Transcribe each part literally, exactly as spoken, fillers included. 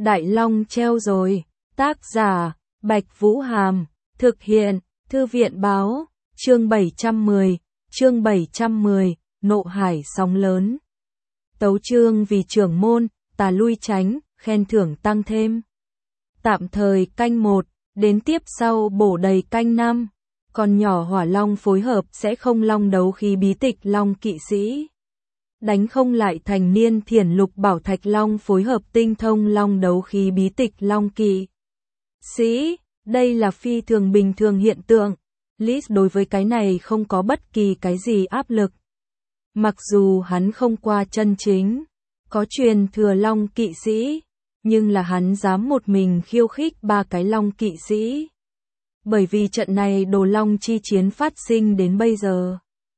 Đại Long treo rồi. Tác giả, Bạch Vũ Hàm. Thực hiện, Thư viện Báo. Chương bảy trăm mười. Chương bảy trăm mười. Nộ hải sóng lớn. Tấu chương vì trưởng môn, tà lui tránh, khen thưởng tăng thêm. Tạm thời canh một, đến tiếp sau bổ đầy canh năm. Còn nhỏ hỏa long phối hợp sẽ không long đấu khí bí tịch long kỵ sĩ. Đánh không lại thành niên thiền lục bảo thạch long phối hợp tinh thông long đấu khí bí tịch long kỵ sĩ. Đây là phi thường bình thường hiện tượng. Liz đối với cái này không có bất kỳ cái gì áp lực. Mặc dù hắn không qua chân chính, có truyền thừa long kỵ sĩ, nhưng là hắn dám một mình khiêu khích ba cái long kỵ sĩ. Bởi vì trận này đồ long chi chiến phát sinh đến bây giờ,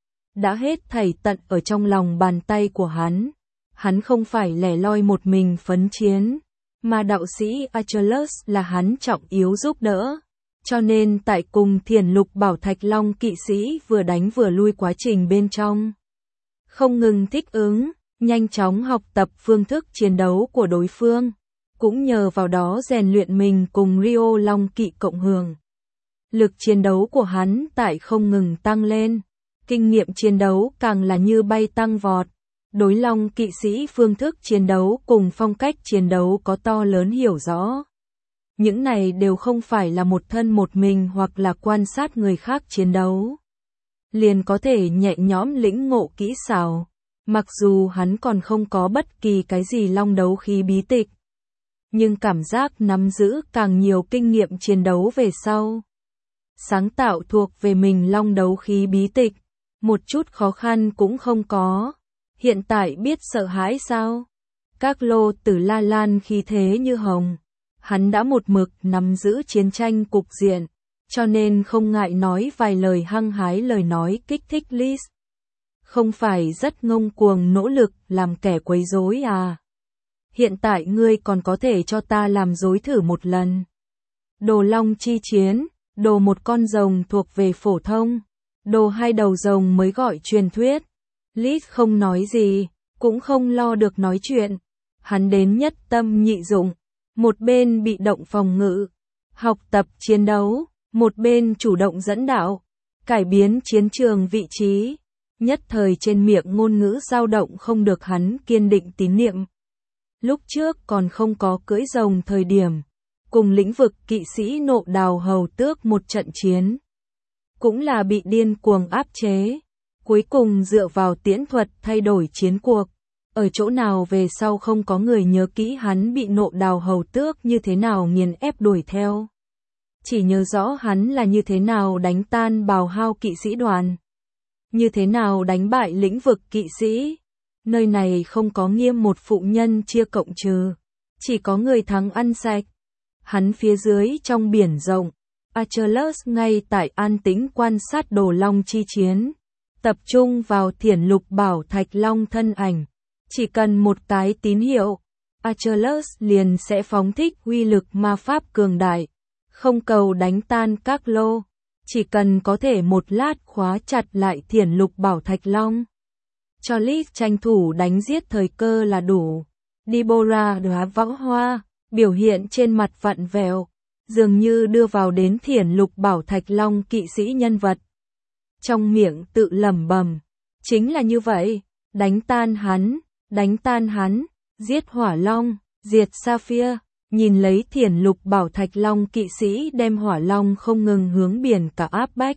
đã hết thảy tận ở trong lòng bàn tay của hắn. Hắn không phải lẻ loi một mình phấn chiến, mà đạo sĩ Achilles là hắn trọng yếu giúp đỡ. Cho nên tại cùng thiền lục bảo thạch long kỵ sĩ vừa đánh vừa lui quá trình bên trong, không ngừng thích ứng, nhanh chóng học tập phương thức chiến đấu của đối phương, cũng nhờ vào đó rèn luyện mình cùng Rio long kỵ cộng hưởng. Lực chiến đấu của hắn tại không ngừng tăng lên, kinh nghiệm chiến đấu càng là như bay tăng vọt. Đối long kỵ sĩ phương thức chiến đấu cùng phong cách chiến đấu có to lớn hiểu rõ. Những này đều không phải là một thân một mình hoặc là quan sát người khác chiến đấu liền có thể nhẹ nhõm lĩnh ngộ kỹ xảo. Mặc dù hắn còn không có bất kỳ cái gì long đấu khí bí tịch, nhưng cảm giác nắm giữ càng nhiều kinh nghiệm chiến đấu về sau. Sáng tạo thuộc về mình long đấu khí bí tịch, một chút khó khăn cũng không có. Hiện tại biết sợ hãi sao? Các lô tử La Lan khí thế như hồng. Hắn đã một mực nắm giữ chiến tranh cục diện, cho nên không ngại nói vài lời hăng hái lời nói kích thích Liz. Không phải rất ngông cuồng nỗ lực làm kẻ quấy rối à? Hiện tại ngươi còn có thể cho ta làm dối thử một lần. Đồ long chi chiến, đồ một con rồng thuộc về phổ thông, đồ hai đầu rồng mới gọi truyền thuyết. Liz không nói gì, cũng không lo được nói chuyện. Hắn đến nhất tâm nhị dụng, một bên bị động phòng ngự, học tập chiến đấu, một bên chủ động dẫn đạo, cải biến chiến trường vị trí. Nhất thời trên miệng ngôn ngữ dao động không được hắn kiên định tín niệm. Lúc trước còn không có cưỡi rồng thời điểm, cùng lĩnh vực kỵ sĩ Nộ Đào Hầu Tước một trận chiến, cũng là bị điên cuồng áp chế. Cuối cùng dựa vào tiễn thuật thay đổi chiến cuộc. Ở chỗ nào về sau không có người nhớ kỹ hắn bị Nộ Đào Hầu Tước như thế nào nghiền ép đuổi theo. Chỉ nhớ rõ hắn là như thế nào đánh tan Bào Hao kỵ sĩ đoàn, như thế nào đánh bại lĩnh vực kỵ sĩ. Nơi này không có nghiêm một phụ nhân chia cộng trừ, chỉ có người thắng ăn sạch. Hắn phía dưới trong biển rộng, Achilles ngay tại an tĩnh quan sát đồ long chi chiến, tập trung vào thiền lục bảo thạch long thân ảnh. Chỉ cần một cái tín hiệu, Achilles liền sẽ phóng thích uy lực ma pháp cường đại, không cầu đánh tan các lô, chỉ cần có thể một lát khóa chặt lại thiền lục bảo thạch long. Cho Liz tranh thủ đánh giết thời cơ là đủ. Deborah đóa võng hoa, biểu hiện trên mặt vặn vẹo, dường như đưa vào đến thiền lục bảo thạch long kỵ sĩ nhân vật. Trong miệng tự lẩm bẩm, chính là như vậy, đánh tan hắn, đánh tan hắn, giết hỏa long, diệt Sapphire. Nhìn lấy thiền lục bảo thạch long kỵ sĩ đem hỏa long không ngừng hướng biển cả áp bách.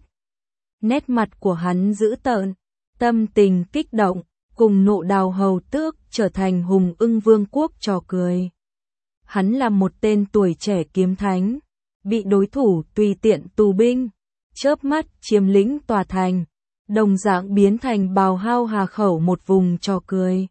Nét mặt của hắn dữ tợn, tâm tình kích động, cùng Nộ Đào Hầu Tước trở thành hùng ưng vương quốc trò cười. Hắn là một tên tuổi trẻ kiếm thánh, bị đối thủ tùy tiện tù binh, chớp mắt chiếm lĩnh tòa thành, đồng dạng biến thành Bào Hao Hà Khẩu một vùng trò cười.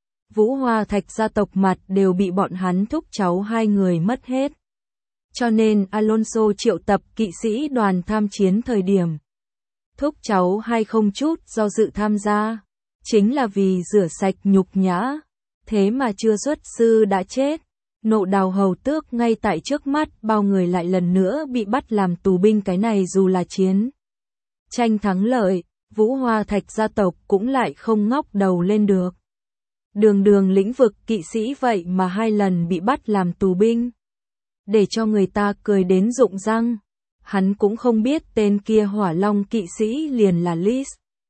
Vũ Hoa Thạch gia tộc mặt đều bị bọn hắn thúc cháu hai người mất hết. Cho nên Alonso triệu tập kỵ sĩ đoàn tham chiến thời điểm, thúc cháu hai không chút do dự tham gia, chính là vì rửa sạch nhục nhã. Thế mà chưa xuất sư đã chết, Nộ Đào Hầu Tước ngay tại trước mắt bao người lại lần nữa bị bắt làm tù binh. Cái này dù là chiến tranh thắng lợi, Vũ Hoa Thạch gia tộc cũng lại không ngóc đầu lên được. Đường đường lĩnh vực kỵ sĩ vậy mà hai lần bị bắt làm tù binh. Để cho người ta cười đến rụng răng. Hắn cũng không biết tên kia hỏa long kỵ sĩ liền là Lis.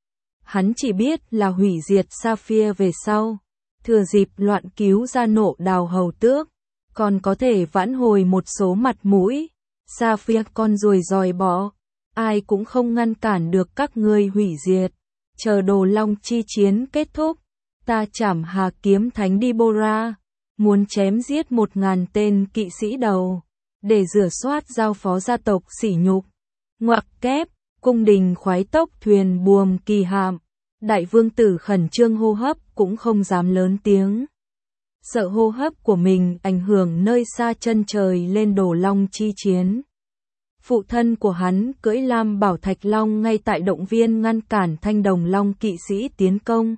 Hắn chỉ biết là hủy diệt Sapphire về sau. Thừa dịp loạn cứu ra nộ đào hầu tước. Còn có thể vãn hồi một số mặt mũi. Sapphire con ruồi dòi bọ. Ai cũng không ngăn cản được các ngươi hủy diệt. Chờ đồ long chi chiến kết thúc. Ta chảm hà kiếm thánh Deborah. Muốn chém giết một ngàn tên kỵ sĩ đầu. Để rửa soát giao phó gia tộc sỉ nhục. Ngoặc kép, cung đình khoái tốc thuyền buồm kỳ hạm. Đại vương tử khẩn trương hô hấp cũng không dám lớn tiếng. Sợ hô hấp của mình ảnh hưởng nơi xa chân trời lên đồ long chi chiến. Phụ thân của hắn cưỡi lam bảo thạch long ngay tại động viên ngăn cản thanh đồng long kỵ sĩ tiến công.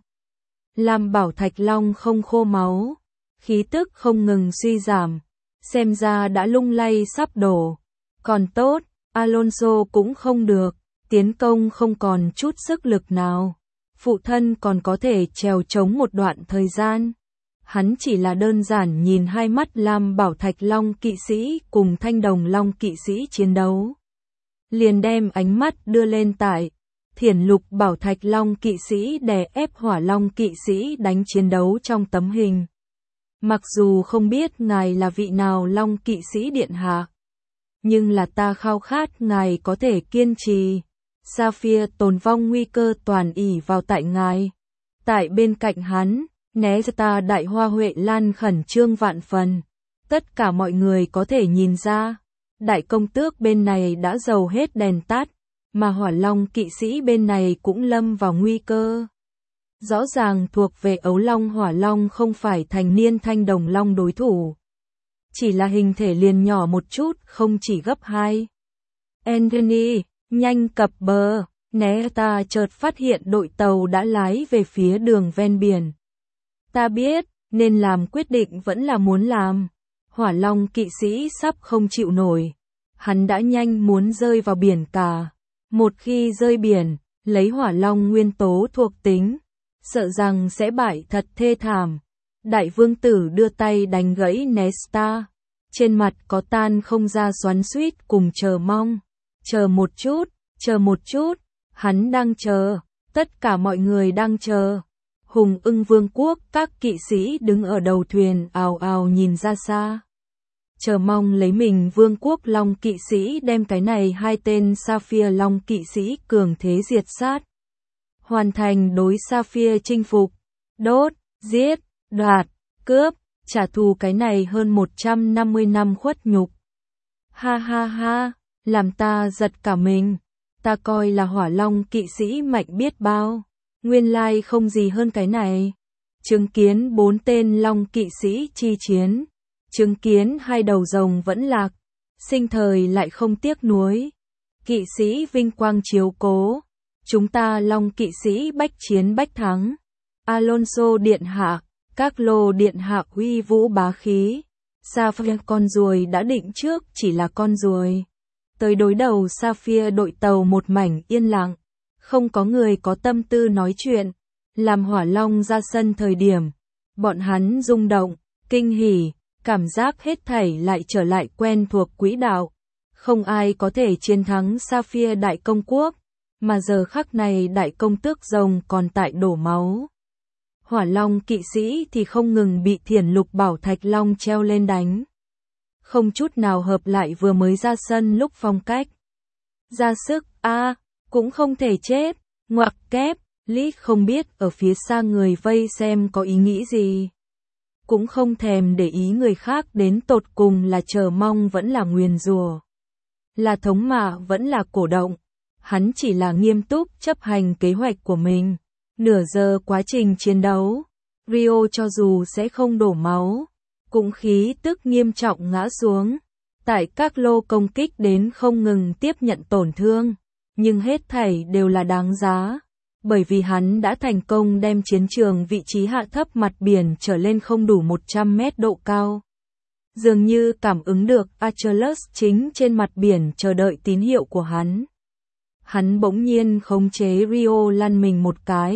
Lam bảo thạch long không khô máu, khí tức không ngừng suy giảm, xem ra đã lung lay sắp đổ. Còn tốt, Alonso cũng không được, tiến công không còn chút sức lực nào. Phụ thân còn có thể trèo chống một đoạn thời gian. Hắn chỉ là đơn giản nhìn hai mắt lam bảo thạch long kỵ sĩ cùng thanh đồng long kỵ sĩ chiến đấu. Liền đem ánh mắt đưa lên tại thiển lục bảo thạch long kỵ sĩ đè ép hỏa long kỵ sĩ đánh chiến đấu trong tấm hình. Mặc dù không biết ngài là vị nào long kỵ sĩ điện hạ, nhưng là ta khao khát ngài có thể kiên trì. Sapphire tồn vong nguy cơ toàn ỷ vào tại ngài. Tại bên cạnh hắn, Nesta đại hoa huệ lan khẩn trương vạn phần. Tất cả mọi người có thể nhìn ra, đại công tước bên này đã dầu hết đèn tắt, mà hỏa long kỵ sĩ bên này cũng lâm vào nguy cơ. Rõ ràng thuộc về ấu long hỏa long không phải thành niên thanh đồng long đối thủ. Chỉ là hình thể liền nhỏ một chút, không chỉ gấp hai. Anthony, nhanh cập bờ. Nesta chợt phát hiện đội tàu đã lái về phía đường ven biển. Ta biết, nên làm quyết định vẫn là muốn làm. Hỏa long kỵ sĩ sắp không chịu nổi. Hắn đã nhanh muốn rơi vào biển cả. Một khi rơi biển, lấy hỏa long nguyên tố thuộc tính, sợ rằng sẽ bại thật thê thảm. Đại vương tử đưa tay đánh gãy Nesta. Trên mặt có tan không ra xoắn xuýt cùng chờ mong. Chờ một chút, chờ một chút, hắn đang chờ, tất cả mọi người đang chờ. Hùng ưng vương quốc các kỵ sĩ đứng ở đầu thuyền ào ào nhìn ra xa. Chờ mong lấy mình vương quốc long kỵ sĩ đem cái này hai tên Sapphire long kỵ sĩ cường thế diệt sát. Hoàn thành đối Sapphire chinh phục, đốt, giết, đoạt, cướp, trả thù cái này hơn một trăm năm mươi năm khuất nhục. Ha ha ha, làm ta giật cả mình. Ta coi là hỏa long kỵ sĩ mạnh biết bao. Nguyên lai không gì hơn cái này. Chứng kiến bốn tên long kỵ sĩ chi chiến. Chứng kiến hai đầu rồng vẫn lạc. Sinh thời lại không tiếc nuối. Kỵ sĩ vinh quang chiếu cố. Chúng ta long kỵ sĩ bách chiến bách thắng. Alonso điện hạ, các lô điện hạ uy vũ bá khí. Sapphire con ruồi đã định trước chỉ là con ruồi. Tới đối đầu Sapphire đội tàu một mảnh yên lặng. Không có người có tâm tư nói chuyện. Làm hỏa long ra sân thời điểm. Bọn hắn rung động, kinh hỉ, cảm giác hết thảy lại trở lại quen thuộc quỹ đạo. Không ai có thể chiến thắng Sapphire đại công quốc. Mà giờ khắc này đại công tước rồng còn tại đổ máu. Hỏa long kỵ sĩ thì không ngừng bị thiển lục bảo thạch long treo lên đánh. Không chút nào hợp lại vừa mới ra sân lúc phong cách. Ra sức, a à, cũng không thể chết, ngoặc kép, Lý không biết ở phía xa người vây xem có ý nghĩ gì. Cũng không thèm để ý người khác đến tột cùng là chờ mong vẫn là nguyền rủa. Là thống mạ vẫn là cổ động. Hắn chỉ là nghiêm túc chấp hành kế hoạch của mình. Nửa giờ quá trình chiến đấu, Rio cho dù sẽ không đổ máu, cũng khí tức nghiêm trọng ngã xuống. Tại các lô công kích đến không ngừng tiếp nhận tổn thương, nhưng hết thảy đều là đáng giá. Bởi vì hắn đã thành công đem chiến trường vị trí hạ thấp mặt biển trở lên không đủ một trăm mét độ cao. Dường như cảm ứng được Achilles chính trên mặt biển chờ đợi tín hiệu của hắn. Hắn bỗng nhiên khống chế Rio lăn mình một cái,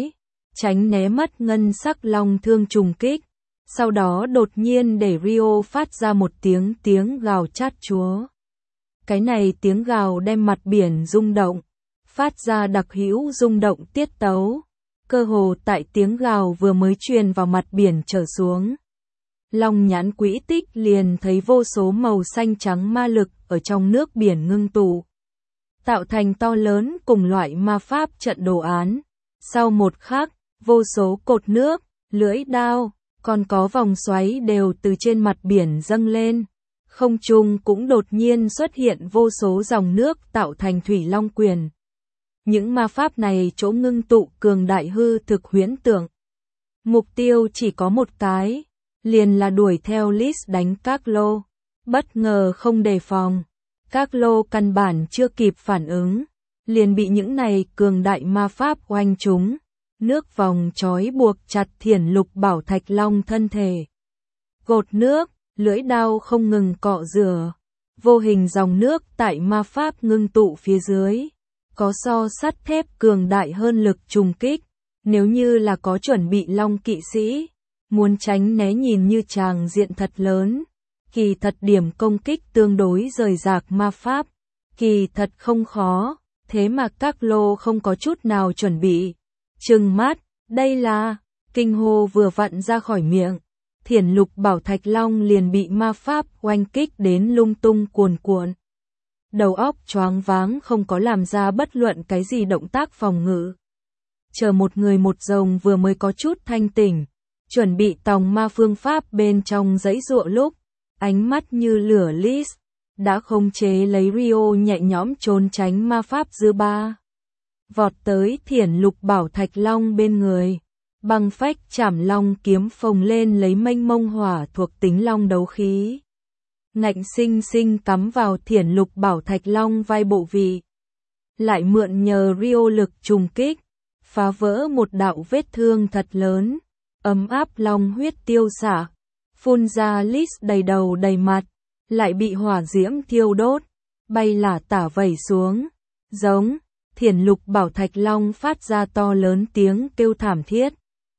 tránh né mất ngân sắc long thương trùng kích. Sau đó đột nhiên để Rio phát ra một tiếng tiếng gào chát chúa. Cái này tiếng gào đem mặt biển rung động, phát ra đặc hữu rung động tiết tấu. Cơ hồ tại tiếng gào vừa mới truyền vào mặt biển trở xuống, long nhãn quỹ tích liền thấy vô số màu xanh trắng ma lực ở trong nước biển ngưng tụ, tạo thành to lớn cùng loại ma pháp trận đồ án. Sau một khắc, vô số cột nước, lưỡi đao, còn có vòng xoáy đều từ trên mặt biển dâng lên. Không trung cũng đột nhiên xuất hiện vô số dòng nước tạo thành thủy long quyền. Những ma pháp này chỗ ngưng tụ cường đại hư thực huyễn tưởng. Mục tiêu chỉ có một cái, liền là đuổi theo Liz đánh Carlo. Bất ngờ không đề phòng, Carlo căn bản chưa kịp phản ứng, liền bị những này cường đại ma pháp oanh trúng. Nước vòng trói buộc chặt Thiển Lục Bảo Thạch Long thân thể. Gột nước, lưỡi đao không ngừng cọ rửa. Vô hình dòng nước tại ma pháp ngưng tụ phía dưới. Có so sắt thép cường đại hơn lực trùng kích. Nếu như là có chuẩn bị long kỵ sĩ, muốn tránh né nhìn như tràng diện thật lớn. Kỳ thật điểm công kích tương đối rời rạc ma pháp. Kỳ thật không khó, thế mà Carlo không có chút nào chuẩn bị. Trừng mắt, đây là, kinh hô vừa vặn ra khỏi miệng. Thiển Lục Bảo Thạch Long liền bị ma pháp oanh kích đến lung tung cuồn cuộn. Đầu óc choáng váng không có làm ra bất luận cái gì động tác phòng ngự. Chờ một người một rồng vừa mới có chút thanh tỉnh, chuẩn bị tòng ma phương pháp bên trong giấy giụa lúc, ánh mắt như lửa Liz, đã khống chế lấy Rio nhẹ nhõm trốn tránh ma pháp dư ba. Vọt tới Thiển Lục Bảo Thạch Long bên người, băng phách chảm long kiếm phồng lên lấy mênh mông hỏa thuộc tính long đấu khí. Ngạnh sinh sinh cắm vào Thiển Lục Bảo Thạch Long vai bộ vị. Lại mượn nhờ Rio lực trùng kích, phá vỡ một đạo vết thương thật lớn, ấm áp long huyết tiêu xả, phun ra Liz đầy đầu đầy mặt, lại bị hỏa diễm thiêu đốt, bay lả tả vẩy xuống, giống. Thiển Lục Bảo Thạch Long phát ra to lớn tiếng kêu thảm thiết.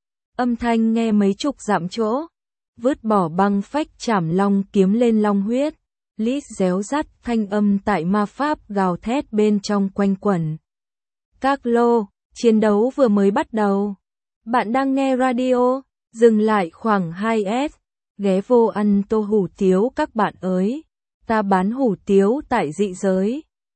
Âm thanh nghe mấy chục dặm chỗ, vứt bỏ băng phách chảm long kiếm lên long huyết. Liz réo rắt thanh âm tại ma pháp gào thét bên trong quanh quẩn. Carlo, chiến đấu vừa mới bắt đầu. Bạn đang nghe radio, dừng lại khoảng hai S. Ghé vô ăn tô hủ tiếu các bạn ơi. Ta bán hủ tiếu tại dị giới.